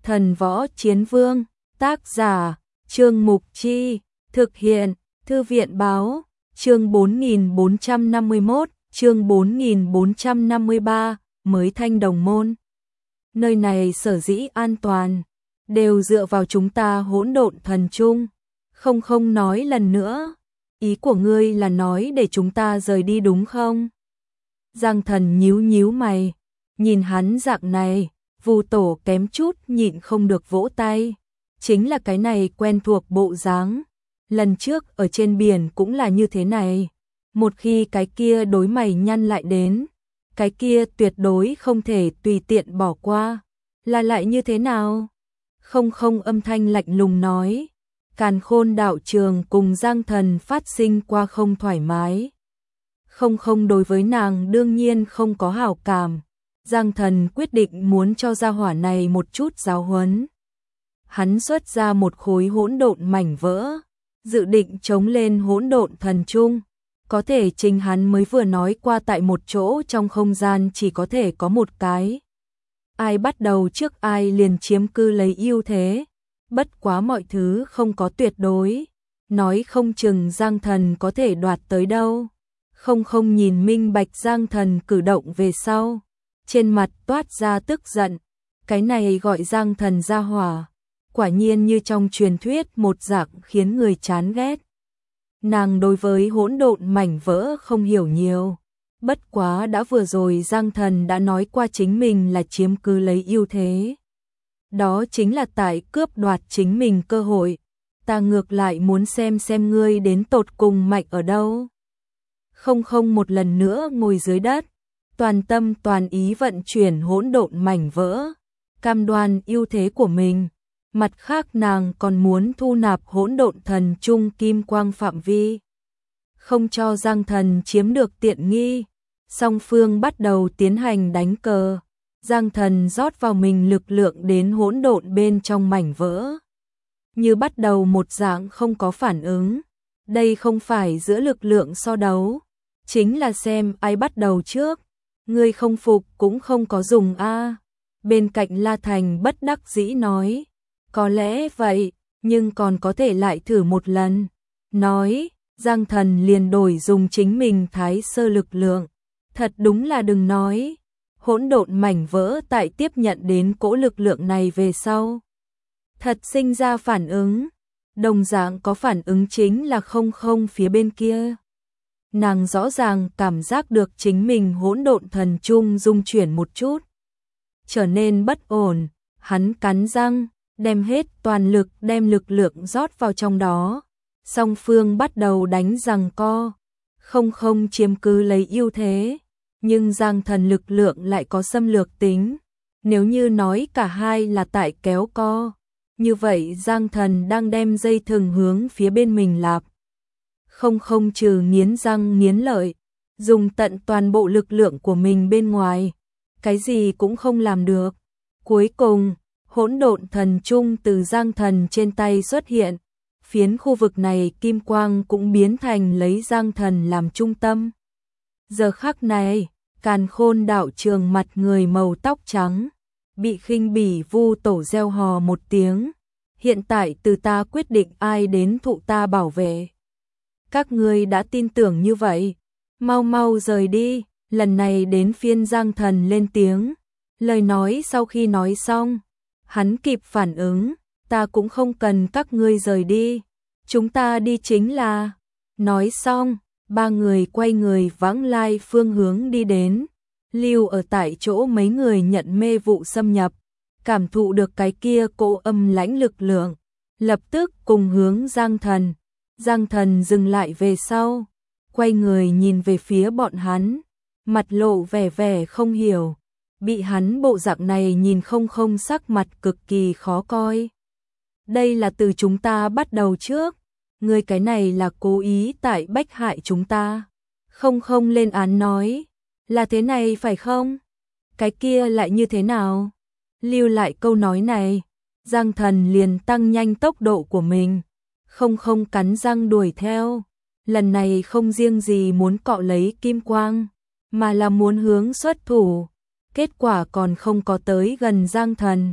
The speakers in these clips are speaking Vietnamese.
Thần Võ Chiến Vương, tác giả, Trương Mục Chi, thực hiện, Thư viện Báo, chương 4451, chương 4453, mới Thanh Đồng Môn. Nơi này sở dĩ an toàn, đều dựa vào chúng ta Hỗn Độn Thần Trung. Không nói lần nữa, ý của ngươi là nói để chúng ta rời đi đúng không? Giang Thần nhíu mày, nhìn hắn dạng này, Vu Tổ kém chút nhịn không được vỗ tay. Chính là cái này quen thuộc bộ dáng. Lần trước ở trên biển cũng là như thế này. Một khi cái kia đối mày nhăn lại đến, cái kia tuyệt đối không thể tùy tiện bỏ qua. Là lại như thế nào? Không âm thanh lạnh lùng nói. Càn Khôn đạo trường cùng Giang Thần phát sinh qua không thoải mái. Không đối với nàng đương nhiên không có hảo cảm. Giang Thần quyết định muốn cho gia hỏa này một chút giáo huấn. Hắn xuất ra một khối hỗn độn mảnh vỡ, dự định chống lên hỗn độn thần trung. Có thể chính hắn mới vừa nói qua tại một chỗ trong không gian chỉ có thể có một cái. Ai bắt đầu trước ai liền chiếm cư lấy ưu thế. Bất quá mọi thứ không có tuyệt đối. Nói không chừng Giang Thần có thể đoạt tới đâu. Không nhìn minh bạch Giang Thần cử động về sau. Trên mặt toát ra tức giận. Cái này gọi Giang Thần ra hỏa. Quả nhiên như trong truyền thuyết một dạng khiến người chán ghét. Nàng đối với hỗn độn mảnh vỡ không hiểu nhiều. Bất quá đã vừa rồi Giang Thần đã nói qua chính mình là chiếm cứ lấy ưu thế. Đó chính là tại cướp đoạt chính mình cơ hội. Ta ngược lại muốn xem ngươi đến tột cùng mạnh ở đâu. Không một lần nữa ngồi dưới đất. Toàn tâm toàn ý vận chuyển hỗn độn mảnh vỡ. Cam đoan ưu thế của mình. Mặt khác nàng còn muốn thu nạp hỗn độn thần trung kim quang phạm vi. Không cho Giang Thần chiếm được tiện nghi. Song phương bắt đầu tiến hành đánh cờ. Giang Thần rót vào mình lực lượng đến hỗn độn bên trong mảnh vỡ. Như bắt đầu một dạng không có phản ứng. Đây không phải giữa lực lượng so đấu. Chính là xem ai bắt đầu trước. Ngươi không phục cũng không có dùng a. Bên cạnh La Thành bất đắc dĩ nói. Có lẽ vậy, nhưng còn có thể lại thử một lần. Nói, Giang Thần liền đổi dùng chính mình thái sơ lực lượng. Thật đúng là đừng nói. Hỗn độn mảnh vỡ tại tiếp nhận đến cỗ lực lượng này về sau. Thật sinh ra phản ứng. Đồng dạng có phản ứng chính là không phía bên kia. Nàng rõ ràng cảm giác được chính mình hỗn độn thần trung rung chuyển một chút. Trở nên bất ổn, hắn cắn răng. Đem hết toàn lực đem lực lượng rót vào trong đó. Song phương bắt đầu đánh giằng co. Không chiếm cứ lấy ưu thế. Nhưng Giang Thần lực lượng lại có xâm lược tính. Nếu như nói cả hai là tại kéo co. Như vậy Giang Thần đang đem dây thừng hướng phía bên mình lạp. Không trừ nghiến răng nghiến lợi. Dùng tận toàn bộ lực lượng của mình bên ngoài. Cái gì cũng không làm được. Cuối cùng hỗn độn thần trung từ Giang Thần trên tay xuất hiện. Phiến khu vực này kim quang cũng biến thành lấy Giang Thần làm trung tâm. Giờ khắc này, Càn Khôn đạo trường mặt người màu tóc trắng. Bị khinh bỉ Vu Tổ reo hò một tiếng. Hiện tại từ ta quyết định ai đến thụ ta bảo vệ. Các ngươi đã tin tưởng như vậy. Mau rời đi. Lần này đến phiên Giang Thần lên tiếng. Lời nói sau khi nói xong. Hắn kịp phản ứng, ta cũng không cần các ngươi rời đi, chúng ta đi chính là. Nói xong, ba người quay người vãng lai phương hướng đi đến. Lưu ở tại chỗ mấy người nhận mê vụ xâm nhập, cảm thụ được cái kia cỗ âm lãnh lực lượng, lập tức cùng hướng Giang Thần. Giang Thần dừng lại về sau, quay người nhìn về phía bọn hắn, mặt lộ vẻ không hiểu. Bị hắn bộ dạng này nhìn không sắc mặt cực kỳ khó coi. Đây là từ chúng ta bắt đầu trước. Ngươi cái này là cố ý tại bách hại chúng ta. Không lên án nói. Là thế này phải không? Cái kia lại như thế nào? Lưu lại câu nói này. Giang Thần liền tăng nhanh tốc độ của mình. Không cắn răng đuổi theo. Lần này không riêng gì muốn cọ lấy kim quang. Mà là muốn hướng xuất thủ. Kết quả còn không có tới gần Giang Thần.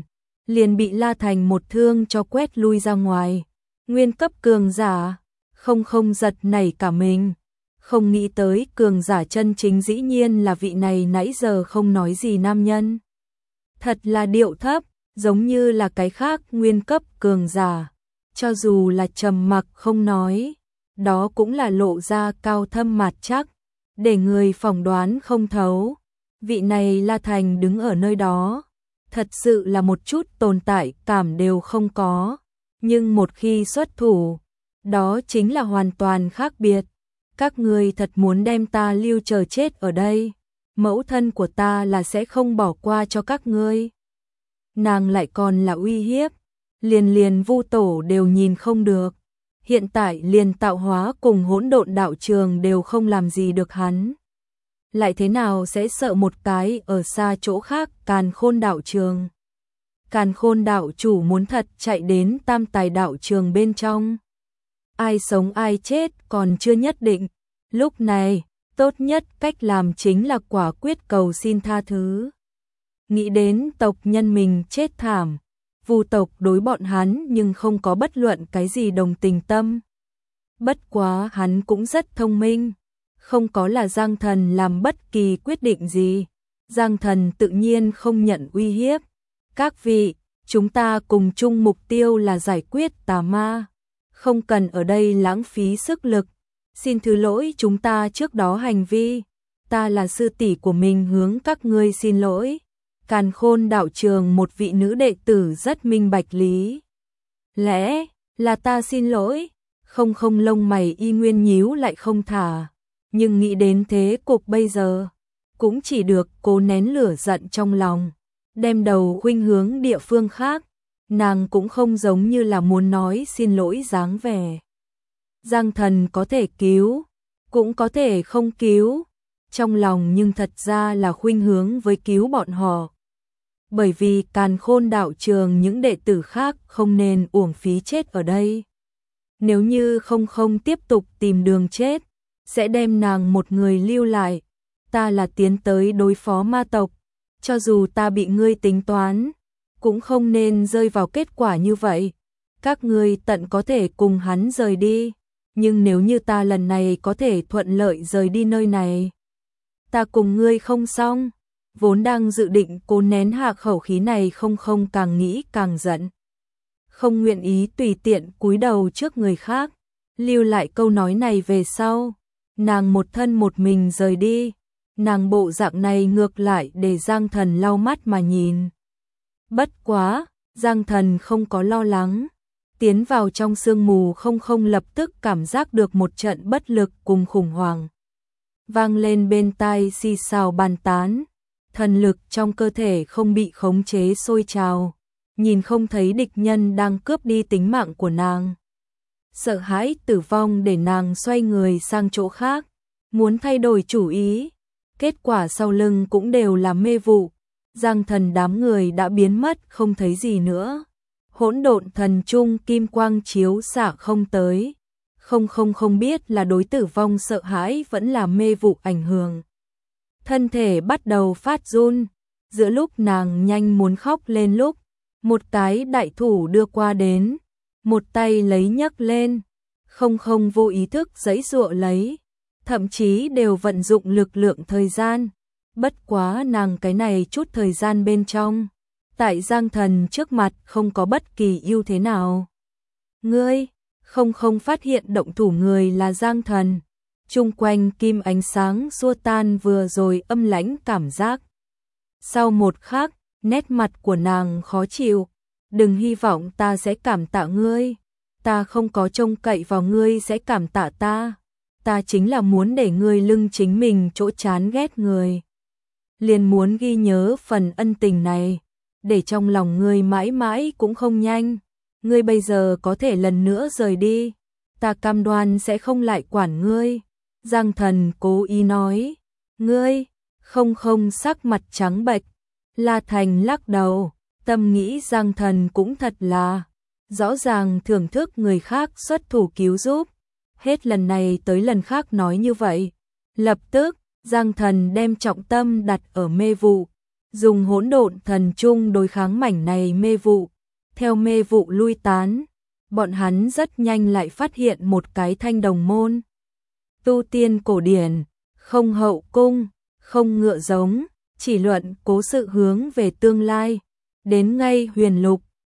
liền bị La Thành một thương cho quét lui ra ngoài. Nguyên cấp cường giả, không giật nảy cả mình. Không nghĩ tới cường giả chân chính dĩ nhiên là vị này nãy giờ không nói gì nam nhân. Thật là điệu thấp, giống như là cái khác nguyên cấp cường giả. Cho dù là trầm mặc không nói, đó cũng là lộ ra cao thâm mặt chắc, để người phỏng đoán không thấu. Vị này La Thành đứng ở nơi đó, thật sự là một chút tồn tại cảm đều không có. Nhưng một khi xuất thủ, đó chính là hoàn toàn khác biệt. Các ngươi thật muốn đem ta lưu chờ chết ở đây, mẫu thân của ta là sẽ không bỏ qua cho các ngươi. Nàng lại còn là uy hiếp, liền Vu Tổ đều nhìn không được. Hiện tại liền tạo hóa cùng hỗn độn đạo trường đều không làm gì được hắn. Lại thế nào sẽ sợ một cái ở xa chỗ khác Càn Khôn đạo trường. Càn Khôn đạo chủ muốn thật chạy đến Tam Tài đạo trường bên trong. Ai sống ai chết còn chưa nhất định. Lúc này, tốt nhất cách làm chính là quả quyết cầu xin tha thứ. Nghĩ đến tộc nhân mình chết thảm, Vu tộc đối bọn hắn nhưng không có bất luận cái gì đồng tình tâm. Bất quá hắn cũng rất thông minh, không có là Giang Thần làm bất kỳ quyết định gì. Giang Thần tự nhiên không nhận uy hiếp. Các vị, chúng ta cùng chung mục tiêu là giải quyết tà ma. Không cần ở đây lãng phí sức lực. Xin thứ lỗi chúng ta trước đó hành vi. Ta là sư tỷ của mình hướng các ngươi xin lỗi. Càn Khôn đạo trường một vị nữ đệ tử rất minh bạch lý. Lẽ là ta xin lỗi. Không lông mày y nguyên nhíu lại không thả. Nhưng nghĩ đến thế cục bây giờ, cũng chỉ được cố nén lửa giận trong lòng, đem đầu khuynh hướng địa phương khác. Nàng cũng không giống như là muốn nói xin lỗi dáng vẻ. Giang Thần có thể cứu, cũng có thể không cứu. Trong lòng nhưng thật ra là khuynh hướng với cứu bọn họ. Bởi vì Càn Khôn đạo trường những đệ tử khác không nên uổng phí chết ở đây. Nếu như không tiếp tục tìm đường chết, sẽ đem nàng một người lưu lại. Ta là tiến tới đối phó ma tộc, cho dù ta bị ngươi tính toán, cũng không nên rơi vào kết quả như vậy. Các ngươi tận có thể cùng hắn rời đi, nhưng nếu như ta lần này có thể thuận lợi rời đi nơi này, ta cùng ngươi không xong. Vốn đang dự định cố nén hạ khẩu khí này không càng nghĩ càng giận. Không nguyện ý tùy tiện cúi đầu trước người khác, lưu lại câu nói này về sau. Nàng một thân một mình rời đi, nàng bộ dạng này ngược lại để Giang Thần lau mắt mà nhìn. Bất quá, Giang Thần không có lo lắng, tiến vào trong sương mù không lập tức cảm giác được một trận bất lực cùng khủng hoảng. Vang lên bên tai xì xào bàn tán, thần lực trong cơ thể không bị khống chế sôi trào, nhìn không thấy địch nhân đang cướp đi tính mạng của nàng. Sợ hãi tử vong để nàng xoay người sang chỗ khác, muốn thay đổi chủ ý. Kết quả sau lưng cũng đều là mê vụ. Giang Thần đám người đã biến mất không thấy gì nữa. Hỗn độn thần trung kim quang chiếu xạ không tới. Không biết là đối tử vong sợ hãi vẫn là mê vụ ảnh hưởng. Thân thể bắt đầu phát run. Giữa lúc nàng nhanh muốn khóc lên lúc, một cái đại thủ đưa qua đến, một tay lấy nhấc lên, không vô ý thức giãy giụa lấy, thậm chí đều vận dụng lực lượng thời gian. Bất quá nàng cái này chút thời gian bên trong, tại Giang Thần trước mặt không có bất kỳ ưu thế nào. Ngươi, không phát hiện động thủ người là Giang Thần. Chung quanh kim ánh sáng xua tan vừa rồi âm lãnh cảm giác. Sau một khắc, nét mặt của nàng khó chịu. Đừng hy vọng ta sẽ cảm tạ ngươi. Ta không có trông cậy vào ngươi sẽ cảm tạ ta. Ta chính là muốn để ngươi lưng chính mình chỗ chán ghét người. Liền muốn ghi nhớ phần ân tình này, để trong lòng ngươi mãi mãi cũng không nhanh. Ngươi bây giờ có thể lần nữa rời đi, ta cam đoan sẽ không lại quản ngươi. Giang Thần cố ý nói. Ngươi, không sắc mặt trắng bệch. La Thành lắc đầu, tâm nghĩ Giang Thần cũng thật là rõ ràng thưởng thức người khác xuất thủ cứu giúp. Hết lần này tới lần khác nói như vậy. Lập tức, Giang Thần đem trọng tâm đặt ở mê vụ. dùng hỗn độn thần trung đối kháng mảnh này mê vụ. Theo mê vụ lui tán, bọn hắn rất nhanh lại phát hiện một cái thanh đồng môn. Tu tiên cổ điển, không hậu cung, không ngựa giống, chỉ luận cố sự hướng về tương lai. Đến ngay huyền lục,